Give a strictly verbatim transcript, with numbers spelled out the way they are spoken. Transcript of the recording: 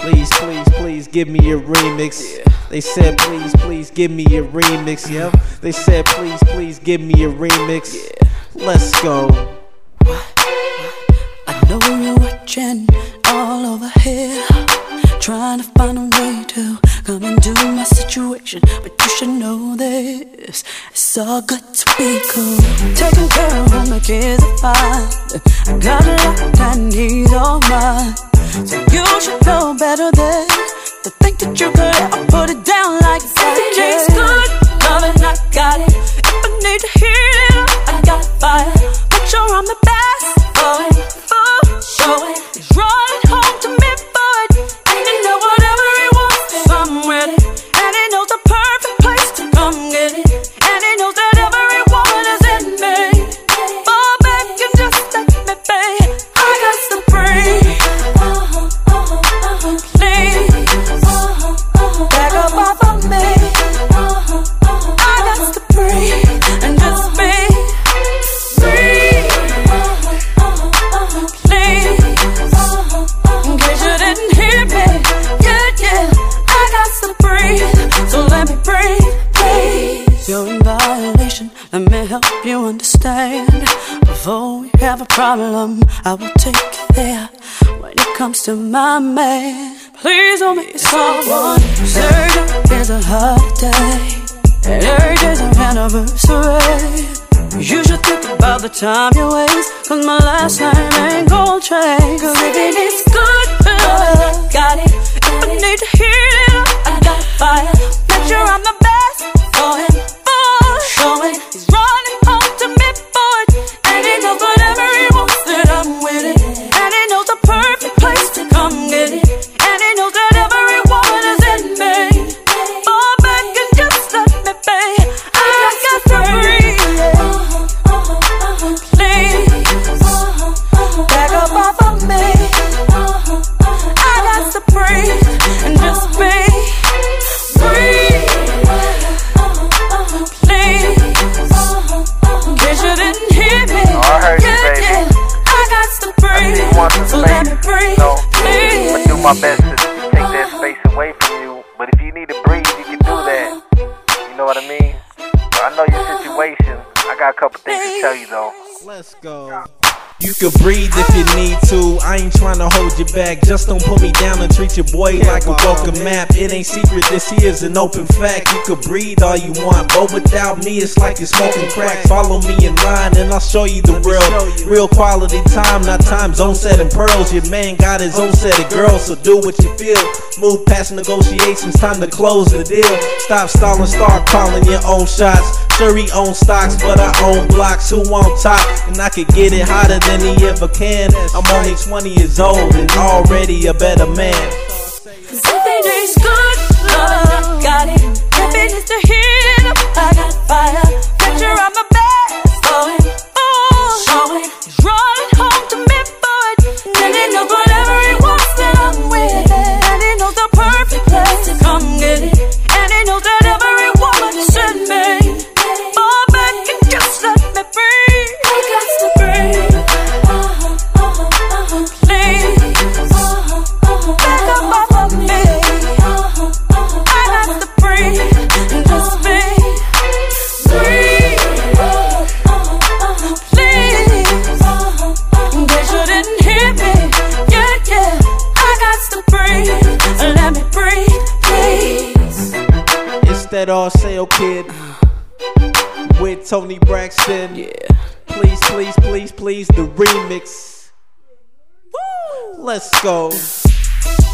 please, please, please give me a remix. Yeah. They said, please, please give me a remix. Yep. They said, please, please give me a remix. Yeah. Let's go. I know you're watching all over here, trying to find a way to come into my situation, but you should know this, it's all good to be cool. Taking care of my kids are fine, I got a lot and he's all mine. So you should know better than to think that you could ever put it down like that. D J's good, loving, I got it. If I need to heat it up, I got fire. Make sure I'm the best for it, for show it. He's running home to me for it, and you know whatever he wants, I'm with it. And he knows the perfect place to come get it, and he knows that every woman is in me. Fall back and just let me be. I got to breathe. Back up off of me. I got to breathe and just be free. Please, in case you didn't hear me, yeah, yeah. I got to breathe, so let me breathe, please. You're in violation, let me help you understand. Before we have a problem, I will take you there. When it comes to my man, please don't be someone. Thursday is a holiday, and every day's an anniversary. You should think about the time you waste, cause my last name ain't gold chain. Cause if it is good, I got it. If I need to heat it up, I got fire. Make sure I'm the best for him, for showing. He's running home to me for it, and he knows whatever he wants that I'm with it. And he knows the perfect place to come get it, and he knows that every woman is in me. Fall back and just let me be. I got to breathe. Back up off of me. I got to breathe and just be free. Please, in case you didn't hear me, oh, I heard yeah, you, baby. yeah. I got to breathe, you want some so space, let me breathe, no, please. I do my best to take that space away from you, but if you need to breathe, you can do that. You know what I mean? But I know your situation. I got a couple things to tell you though. Let's go. You can breathe if you need to. I ain't tryna hold you back. Just don't put me down and treat your boy like a welcome map. It ain't secret, this here's an open fact. You can breathe all you want, but without me it's like you're smoking crack. Follow me in line and I'll show you the real Real quality time, not time zone setting pearls. Your man got his own set of girls, so do what you feel. Move past negotiations, time to close the deal. Stop stalling, start calling your own shots. Sure he owns stocks, but I own blocks. Who on top? And I could get it hotter than he ever can. I'm only twenty years old and already a better man. Cause everything's good, love, I got it. Happiness to heat up, I got fire. Picture I'm the best for him, oh, showing. He's running home to me for it, and he knows whatever he wants that I'm with it. And he knows the perfect place to come get it, and he knows that every woman is in me. Fall back and just let me breathe. I got to breathe. That all sale kid with Tony Braxton. Yeah. Please, please, please, please, the remix. Woo! Let's go.